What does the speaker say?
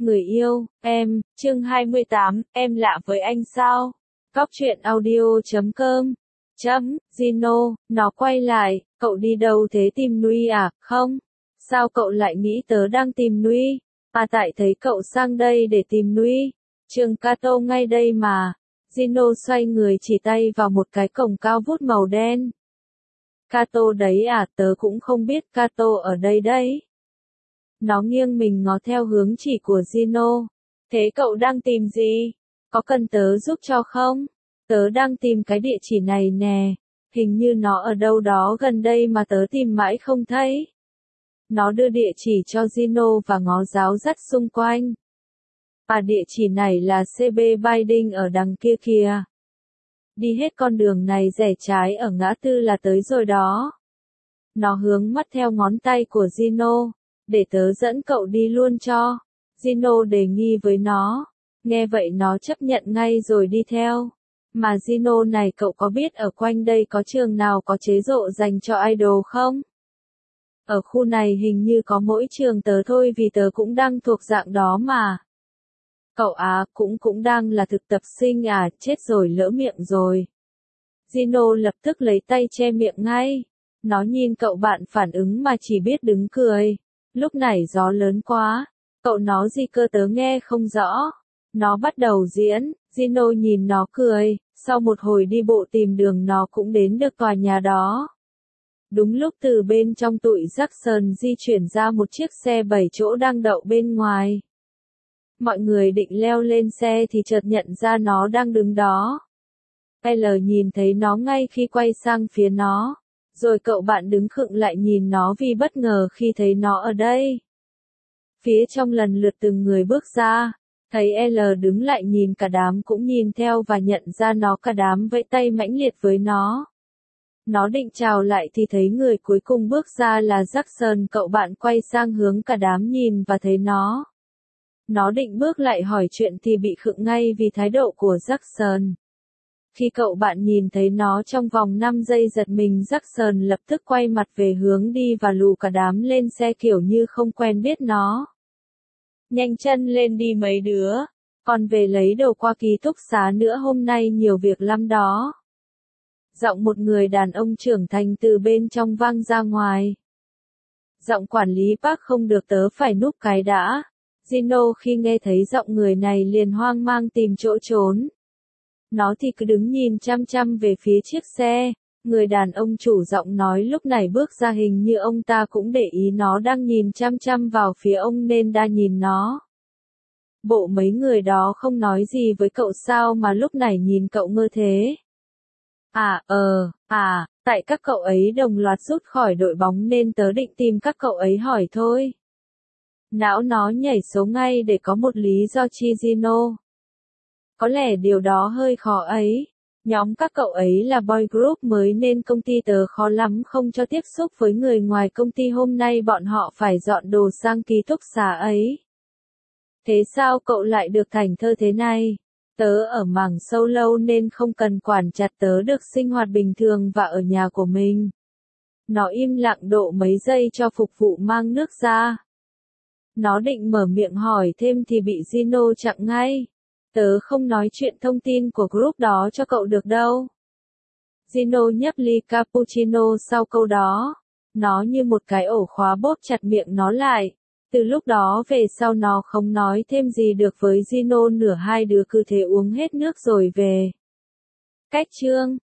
Người yêu, em, chương 28, em lạ với anh sao? Cóc truyện audio.com. Gino, nó quay lại, cậu đi đâu thế, tìm Nui à? Không. Sao cậu lại nghĩ tớ đang tìm Nui? À, tại thấy cậu sang đây để tìm Nui. Trường Kato ngay đây mà. Gino xoay người chỉ tay vào một cái cổng cao vút màu đen. Kato đấy à, tớ cũng không biết Kato ở đây đấy. Nó nghiêng mình ngó theo hướng chỉ của Gino. Thế cậu đang tìm gì? Có cần tớ giúp cho không? Tớ đang tìm cái địa chỉ này nè. Hình như nó ở đâu đó gần đây mà tớ tìm mãi không thấy. Nó đưa địa chỉ cho Gino và ngó giáo dắt xung quanh. À, địa chỉ này là CB Building ở đằng kia kìa. Đi hết con đường này rẽ trái ở ngã tư là tới rồi đó. Nó hướng mắt theo ngón tay của Gino. Để tớ dẫn cậu đi luôn cho. Gino đề nghị với nó. Nghe vậy nó chấp nhận ngay rồi đi theo. Mà Gino này, cậu có biết ở quanh đây có trường nào có chế độ dành cho idol không? Ở khu này hình như có mỗi trường tớ thôi, vì tớ cũng đang thuộc dạng đó mà. Cậu à, cũng đang là thực tập sinh à, chết rồi, lỡ miệng rồi. Gino lập tức lấy tay che miệng ngay. Nó nhìn cậu bạn phản ứng mà chỉ biết đứng cười. Lúc này gió lớn quá. Cậu nói gì cơ, tớ nghe không rõ. Nó bắt đầu diễn. Gino nhìn nó cười. Sau một hồi đi bộ tìm đường, nó cũng đến được tòa nhà đó. Đúng lúc từ bên trong tụi Jackson di chuyển ra một chiếc xe 7 chỗ đang đậu bên ngoài. Mọi người định leo lên xe thì chợt nhận ra nó đang đứng đó. L nhìn thấy nó ngay khi quay sang phía nó. Rồi cậu bạn đứng khựng lại nhìn nó vì bất ngờ khi thấy nó ở đây. Phía trong lần lượt từng người bước ra. Thấy L đứng lại nhìn, cả đám cũng nhìn theo và nhận ra nó, cả đám vẫy tay mãnh liệt với nó. Nó định chào lại thì thấy người cuối cùng bước ra là Jackson, cậu bạn quay sang hướng cả đám nhìn và thấy nó. Nó định bước lại hỏi chuyện thì bị khựng ngay vì thái độ của Jackson. Khi cậu bạn nhìn thấy nó trong vòng 5 giây giật mình, Jackson lập tức quay mặt về hướng đi và lù cả đám lên xe kiểu như không quen biết nó. Nhanh chân lên đi mấy đứa, còn về lấy đồ qua ký túc xá nữa, hôm nay nhiều việc lắm đó. Giọng một người đàn ông trưởng thành từ bên trong vang ra ngoài. Giọng quản lý Park không được, tớ phải núp cái đã. Gino khi nghe thấy giọng người này liền hoang mang tìm chỗ trốn. Nó thì cứ đứng nhìn chăm chăm về phía chiếc xe. Người đàn ông chủ giọng nói lúc này bước ra, hình như ông ta cũng để ý nó đang nhìn chăm chăm vào phía ông nên đã nhìn nó. Bộ mấy người đó không nói gì với cậu sao mà lúc này nhìn cậu ngơ thế? Tại các cậu ấy đồng loạt rút khỏi đội bóng nên tớ định tìm các cậu ấy hỏi thôi. Não nó nhảy số ngay để có một lý do chi Gino. Có lẽ điều đó hơi khó ấy. Nhóm các cậu ấy là boy group mới nên công ty tớ khó lắm không cho tiếp xúc với người ngoài công ty, hôm nay bọn họ phải dọn đồ sang ký túc xá ấy. Thế sao cậu lại được thành thơ thế này? Tớ ở mảng sâu lâu nên không cần quản chặt, tớ được sinh hoạt bình thường và ở nhà của mình. Nó im lặng độ mấy giây cho phục vụ mang nước ra. Nó định mở miệng hỏi thêm thì bị Gino chặn ngay. Tớ không nói chuyện thông tin của group đó cho cậu được đâu. Gino nhấp ly cappuccino sau câu đó. Nó như một cái ổ khóa bóp chặt miệng nó lại. Từ lúc đó về sau nó không nói thêm gì được với Gino nữa, hai đứa cứ thế uống hết nước rồi về. Cách chương